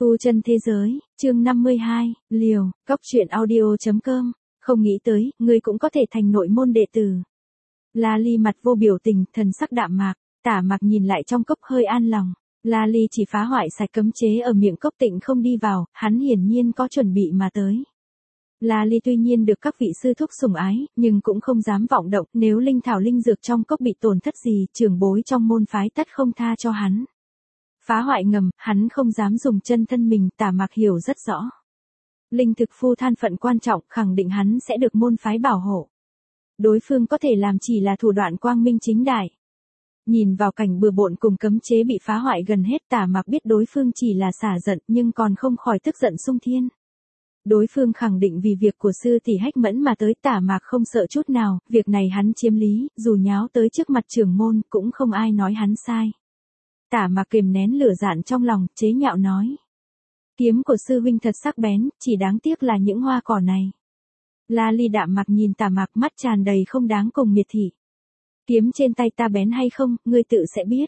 Tu chân thế giới, chương 52, liều, cóc truyện audio.com, không nghĩ tới, ngươi cũng có thể thành nội môn đệ tử. La Ly mặt vô biểu tình, thần sắc đạm mạc, Tả Mạc nhìn lại trong cốc hơi an lòng. La Ly chỉ phá hoại sạch cấm chế ở miệng cốc tịnh không đi vào, hắn hiển nhiên có chuẩn bị mà tới. La Ly tuy nhiên được các vị sư thúc sủng ái, nhưng cũng không dám vọng động, nếu linh thảo linh dược trong cốc bị tổn thất gì, trưởng bối trong môn phái tất không tha cho hắn. Phá hoại ngầm, hắn không dám dùng chân thân mình, Tả Mạc hiểu rất rõ. Linh thực phu than phận quan trọng, khẳng định hắn sẽ được môn phái bảo hộ. Đối phương có thể làm chỉ là thủ đoạn quang minh chính đại. Nhìn vào cảnh bừa bộn cùng cấm chế bị phá hoại gần hết, Tả Mạc biết đối phương chỉ là xả giận nhưng còn không khỏi tức giận xung thiên. Đối phương khẳng định vì việc của sư tỷ Hách Mẫn mà tới, Tả Mạc không sợ chút nào, việc này hắn chiếm lý, dù nháo tới trước mặt trưởng môn cũng không ai nói hắn sai. Tả Mạc kìm nén lửa giận trong lòng, chế nhạo nói. Kiếm của sư huynh thật sắc bén, chỉ đáng tiếc là những hoa cỏ này. La Ly đạm mạc nhìn Tả Mạc, mắt tràn đầy không đáng cùng miệt thị. Kiếm trên tay ta bén hay không, ngươi tự sẽ biết.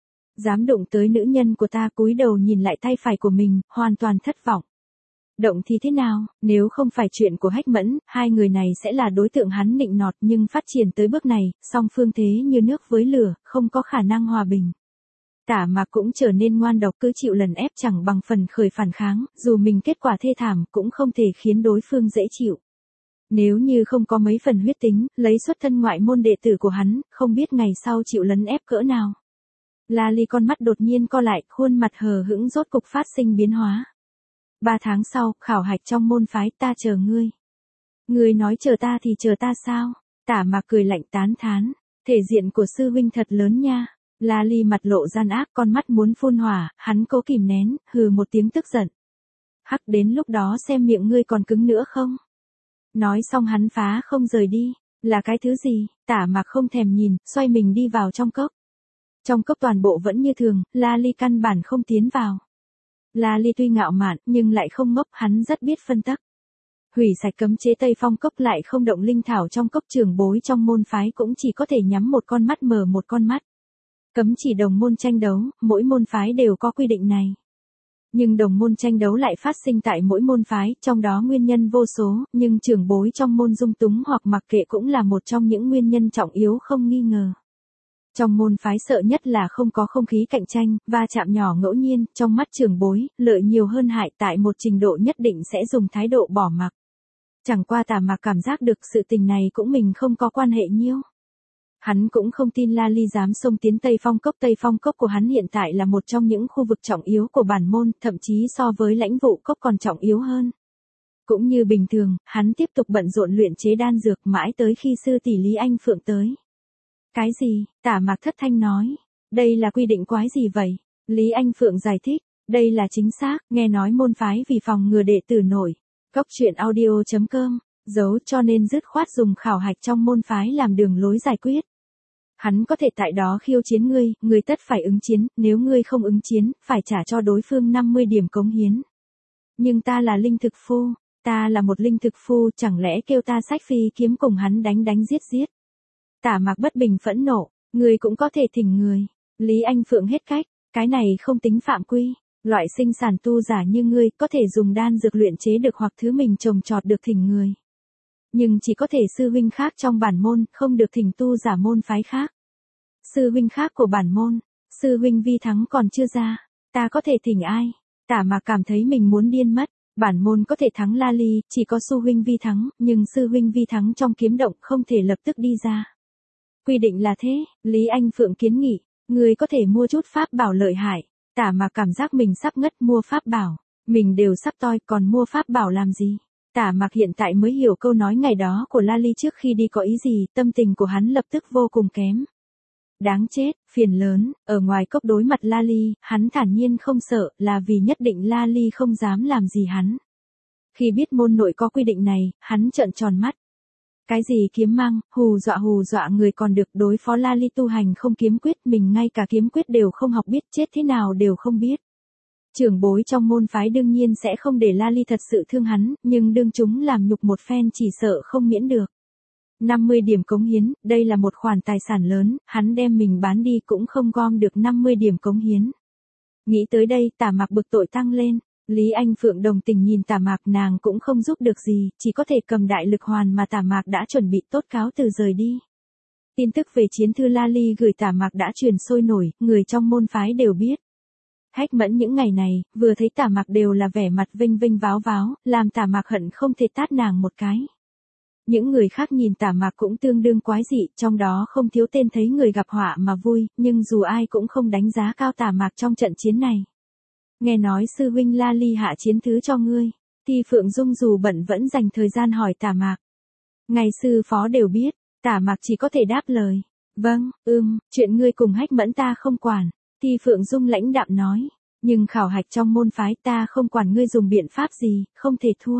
Dám đụng tới nữ nhân của ta, cúi đầu nhìn lại tay phải của mình, hoàn toàn thất vọng. Động thì thế nào, nếu không phải chuyện của Hách Mẫn, hai người này sẽ là đối tượng hắn nịnh nọt, nhưng phát triển tới bước này, song phương thế như nước với lửa, không có khả năng hòa bình. Tả Mạc cũng trở nên ngoan độc, cứ chịu lần ép chẳng bằng phần khởi phản kháng, dù mình kết quả thê thảm cũng không thể khiến đối phương dễ chịu. Nếu như không có mấy phần huyết tính, lấy xuất thân ngoại môn đệ tử của hắn, không biết ngày sau chịu lấn ép cỡ nào. La Ly con mắt đột nhiên co lại, khuôn mặt hờ hững rốt cục phát sinh biến hóa. 3 tháng sau, khảo hạch trong môn phái, ta chờ ngươi. Ngươi nói chờ ta thì chờ ta sao? Tả Mạc cười lạnh tán thán, thể diện của sư huynh thật lớn nha. La Ly mặt lộ gian ác, con mắt muốn phun hỏa, hắn cố kìm nén, hừ một tiếng tức giận. Hắc, đến lúc đó xem miệng ngươi còn cứng nữa không? Nói xong hắn phá không rời đi. Là cái thứ gì? Tả Mạc không thèm nhìn, xoay mình đi vào trong cốc. Trong cốc toàn bộ vẫn như thường, La Ly căn bản không tiến vào. La Ly tuy ngạo mạn, nhưng lại không ngốc, hắn rất biết phân tắc. Hủy sạch cấm chế Tây Phong cốc lại không động linh thảo trong cốc, trưởng bối trong môn phái cũng chỉ có thể nhắm một con mắt mở một con mắt. Cấm chỉ đồng môn tranh đấu, mỗi môn phái đều có quy định này. Nhưng đồng môn tranh đấu lại phát sinh tại mỗi môn phái, trong đó nguyên nhân vô số, nhưng trưởng bối trong môn dung túng hoặc mặc kệ cũng là một trong những nguyên nhân trọng yếu không nghi ngờ. Trong môn phái sợ nhất là không có không khí cạnh tranh, va chạm nhỏ ngẫu nhiên, trong mắt trưởng bối, lợi nhiều hơn hại, tại một trình độ nhất định sẽ dùng thái độ bỏ mặc. Chẳng qua Tả Mạc cảm giác được sự tình này cũng mình không có quan hệ nhiêu. Hắn cũng không tin La Ly dám xông tiến Tây Phong cốc của hắn hiện tại là một trong những khu vực trọng yếu của bản môn, thậm chí so với lãnh vụ cốc còn trọng yếu hơn. Cũng như bình thường, hắn tiếp tục bận rộn luyện chế đan dược mãi tới khi sư tỷ Lý Anh Phượng tới. Cái gì? Tả Mạc thất thanh nói. Đây là quy định quái gì vậy? Lý Anh Phượng giải thích. Đây là chính xác, nghe nói môn phái vì phòng ngừa đệ tử nổi. Cóc truyện audio.com, giấu cho nên dứt khoát dùng khảo hạch trong môn phái làm đường lối giải quyết. Hắn có thể tại đó khiêu chiến ngươi, ngươi tất phải ứng chiến, nếu ngươi không ứng chiến, phải trả cho đối phương 50 điểm cống hiến. Nhưng ta là linh thực phu, ta là một linh thực phu, chẳng lẽ kêu ta xách phi kiếm cùng hắn đánh giết. Tả Mạc bất bình phẫn nộ, ngươi cũng có thể thỉnh người. Lý Anh Phượng hết cách, cái này không tính phạm quy. Loại sinh sản tu giả như ngươi có thể dùng đan dược luyện chế được hoặc thứ mình trồng trọt được thỉnh người. Nhưng chỉ có thể sư huynh khác trong bản môn, không được thỉnh tu giả môn phái khác. Sư huynh khác của bản môn, sư huynh Vi Thắng còn chưa ra, ta có thể thỉnh ai? Tả Mạc cảm thấy mình muốn điên mất. Bản môn có thể thắng La Ly, chỉ có sư huynh Vi Thắng, nhưng sư huynh Vi Thắng trong kiếm động không thể lập tức đi ra. Quy định là thế, Lý Anh Phượng kiến nghị, người có thể mua chút pháp bảo lợi hại. Tả Mạc cảm giác mình sắp ngất, mua pháp bảo, mình đều sắp toi, còn mua pháp bảo làm gì? Tả Mạc hiện tại mới hiểu câu nói ngày đó của La Ly trước khi đi có ý gì, tâm tình của hắn lập tức vô cùng kém. Đáng chết, phiền lớn, ở ngoài cốc đối mặt La Ly, hắn thản nhiên không sợ, là vì nhất định La Ly không dám làm gì hắn. Khi biết môn nội có quy định này, hắn trợn tròn mắt. Cái gì kiếm mang, hù dọa người còn được, đối phó La Ly tu hành không kiếm quyết, mình ngay cả kiếm quyết đều không học biết, chết thế nào đều không biết. Trưởng bối trong môn phái đương nhiên sẽ không để La Ly thật sự thương hắn, nhưng đương chúng làm nhục một phen chỉ sợ không miễn được. 50 điểm cống hiến, đây là một khoản tài sản lớn, hắn đem mình bán đi cũng không gom được 50 điểm cống hiến. Nghĩ tới đây, Tả Mạc bực tội tăng lên. Lý Anh Phượng đồng tình nhìn Tả Mạc, nàng cũng không giúp được gì, chỉ có thể cầm đại lực hoàn mà Tả Mạc đã chuẩn bị tốt cáo từ rời đi. Tin tức về chiến thư La Ly gửi Tả Mạc đã truyền sôi nổi, người trong môn phái đều biết. Hách Mẫn những ngày này, vừa thấy Tả Mạc đều là vẻ mặt vinh vinh váo váo, làm Tả Mạc hận không thể tát nàng một cái. Những người khác nhìn Tả Mạc cũng tương đương quái dị, trong đó không thiếu tên thấy người gặp họa mà vui, nhưng dù ai cũng không đánh giá cao Tả Mạc trong trận chiến này. Nghe nói sư huynh La Ly hạ chiến thứ cho ngươi, thì Phượng Dung dù bận vẫn dành thời gian hỏi Tả Mạc. Ngày sư phó đều biết, Tả Mạc chỉ có thể đáp lời. Vâng, chuyện ngươi cùng Hách Mẫn ta không quản. Thì Phượng Dung lãnh đạm nói, nhưng khảo hạch trong môn phái ta không quản ngươi dùng biện pháp gì, không thể thua.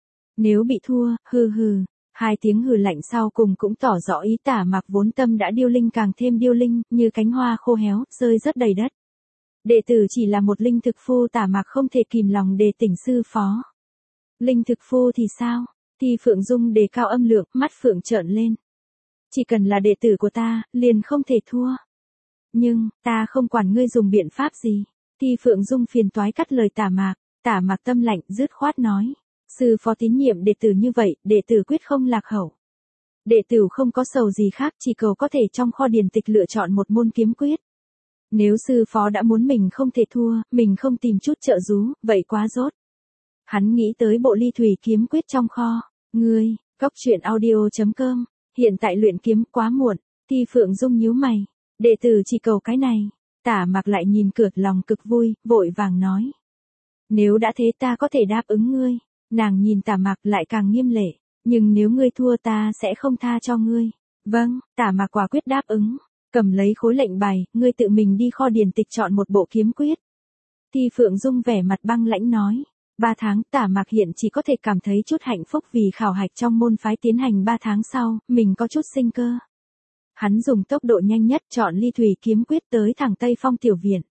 Nếu bị thua, hừ. Hai tiếng hừ lạnh sau cùng cũng tỏ rõ ý Tả Mạc vốn tâm đã điêu linh càng thêm điêu linh, như cánh hoa khô héo, rơi rất đầy đất. Đệ tử chỉ là một linh thực phu, Tả Mạc không thể kìm lòng đề tỉnh sư phó. Linh thực phu thì sao? Thì Phượng Dung đề cao âm lượng, mắt Phượng trợn lên. Chỉ cần là đệ tử của ta, liền không thể thua. Nhưng, ta không quản ngươi dùng biện pháp gì. Thì Phượng Dung phiền toái cắt lời Tả Mạc tâm lạnh, dứt khoát nói. Sư phó tín nhiệm đệ tử như vậy, đệ tử quyết không lạc hậu. Đệ tử không có sầu gì khác, chỉ cầu có thể trong kho điển tịch lựa chọn một môn kiếm quyết. Nếu sư phó đã muốn mình không thể thua, mình không tìm chút trợ giúp, vậy quá dốt. Hắn nghĩ tới bộ ly thủy kiếm quyết trong kho. Ngươi, goctruyện.audio.com, hiện tại luyện kiếm quá muộn. Thì Phượng Dung nhíu mày. Đệ tử chỉ cầu cái này. Tả Mạc lại nhìn cượt lòng cực vui, vội vàng nói. Nếu đã thế ta có thể đáp ứng ngươi. Nàng nhìn Tả Mạc lại càng nghiêm lệ. Nhưng nếu ngươi thua ta sẽ không tha cho ngươi. Vâng, Tả Mạc quả quyết đáp ứng. Cầm lấy khối lệnh bài, ngươi tự mình đi kho điển tịch chọn một bộ kiếm quyết. Thì Phượng Dung vẻ mặt băng lãnh nói. 3 tháng, Tả Mạc hiện chỉ có thể cảm thấy chút hạnh phúc vì khảo hạch trong môn phái tiến hành 3 tháng sau, mình có chút sinh cơ. Hắn dùng tốc độ nhanh nhất chọn ly thủy kiếm quyết tới thẳng Tây Phong tiểu viện.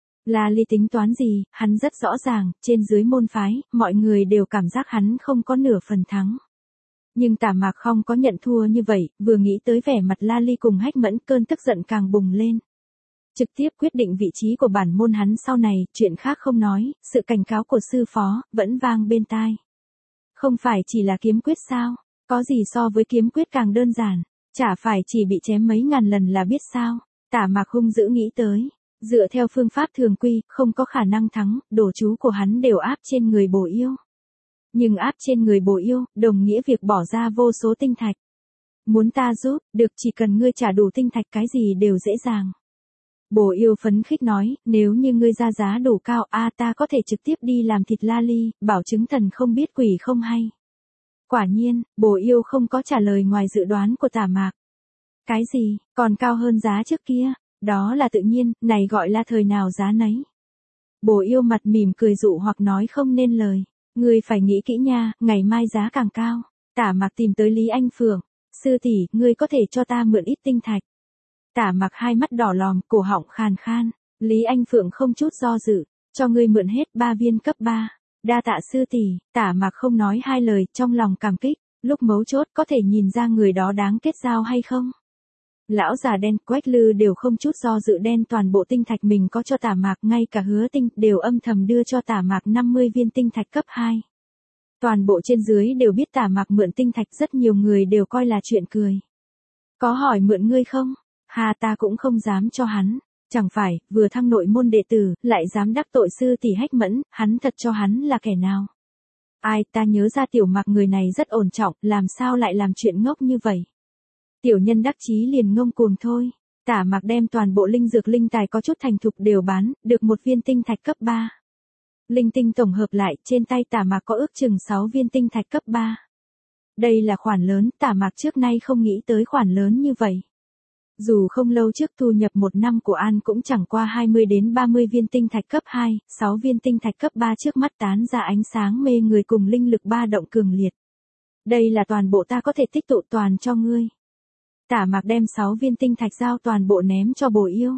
La Ly tính toán gì, hắn rất rõ ràng, trên dưới môn phái, mọi người đều cảm giác hắn không có nửa phần thắng. Nhưng Tả Mạc không có nhận thua như vậy, vừa nghĩ tới vẻ mặt La Ly cùng Hách Mẫn, cơn tức giận càng bùng lên. Trực tiếp quyết định vị trí của bản môn hắn sau này, chuyện khác không nói, sự cảnh cáo của sư phó, vẫn vang bên tai. Không phải chỉ là kiếm quyết sao, có gì so với kiếm quyết càng đơn giản, chả phải chỉ bị chém mấy ngàn lần là biết sao. Tả Mạc hung dữ nghĩ tới, dựa theo phương pháp thường quy, không có khả năng thắng, đồ chú của hắn đều áp trên người Bồ Yêu. Nhưng áp trên người Bồ Yêu, đồng nghĩa việc bỏ ra vô số tinh thạch. Muốn ta giúp, được, chỉ cần ngươi trả đủ tinh thạch cái gì đều dễ dàng. Bồ Yêu phấn khích nói, nếu như ngươi ra giá đủ cao, ta có thể trực tiếp đi làm thịt La Ly, bảo chứng thần không biết quỷ không hay. Quả nhiên, Bồ Yêu không có trả lời ngoài dự đoán của Tả Mạc. Cái gì, còn cao hơn giá trước kia, đó là tự nhiên, này gọi là thời nào giá nấy. Bồ Yêu mặt mỉm cười dụ hoặc nói không nên lời. Ngươi phải nghĩ kỹ nha, ngày mai giá càng cao. Tả Mạc tìm tới Lý Anh Phượng. Sư tỷ, ngươi có thể cho ta mượn ít tinh thạch. Tả Mạc hai mắt đỏ lòm, cổ họng khàn khan. Lý Anh Phượng không chút do dự. Cho ngươi mượn hết 3 viên cấp 3. Đa tạ sư tỷ. Tả Mạc không nói hai lời, trong lòng cảm kích. Lúc mấu chốt có thể nhìn ra người đó đáng kết giao hay không. Lão già đen, Quách Lư đều không chút do dự đen toàn bộ tinh thạch mình có cho Tả Mạc, ngay cả Hứa Tinh đều âm thầm đưa cho Tả Mạc 50 viên tinh thạch cấp 2. Toàn bộ trên dưới đều biết Tả Mạc mượn tinh thạch, rất nhiều người đều coi là chuyện cười. Có hỏi mượn ngươi không? Ta cũng không dám cho hắn. Chẳng phải, vừa thăng nội môn đệ tử, lại dám đắc tội sư tỷ Hách Mẫn, hắn thật cho hắn là kẻ nào? Ai, ta nhớ ra Tiểu Mạc người này rất ổn trọng, làm sao lại làm chuyện ngốc như vậy? Tiểu nhân đắc chí liền ngông cuồng thôi. Tả Mạc đem toàn bộ linh dược linh tài có chút thành thục đều bán, được 1 viên tinh thạch cấp 3. Linh tinh tổng hợp lại, trên tay Tả Mạc có ước chừng 6 viên tinh thạch cấp 3. Đây là khoản lớn, Tả Mạc trước nay không nghĩ tới khoản lớn như vậy. Dù không lâu trước thu nhập 1 năm của An cũng chẳng qua 20 đến 30 viên tinh thạch cấp 2, 6 viên tinh thạch cấp 3 trước mắt tán ra ánh sáng mê người cùng linh lực ba động cường liệt. Đây là toàn bộ ta có thể tích tụ toàn cho ngươi. Tả Mạc đem 6 viên tinh thạch giao toàn bộ ném cho Bồ Yêu.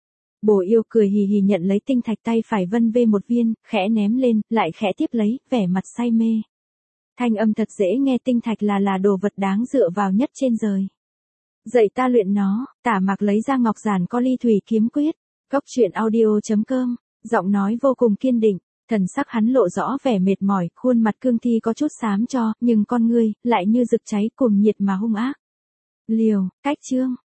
Bồ Yêu cười hì hì nhận lấy tinh thạch, tay phải vân vê 1 viên, khẽ ném lên, lại khẽ tiếp lấy, vẻ mặt say mê. Thanh âm thật dễ nghe, tinh thạch là đồ vật đáng dựa vào nhất trên đời. Dạy ta luyện nó. Tả Mạc lấy ra ngọc giản có ly thủy kiếm quyết. Goctruyện.audio.com, giọng nói vô cùng kiên định. Thần sắc hắn lộ rõ vẻ mệt mỏi, khuôn mặt cương thi có chút xám cho, nhưng con ngươi, lại như rực cháy cuồng nhiệt mà hung ác. Liều, cách chương.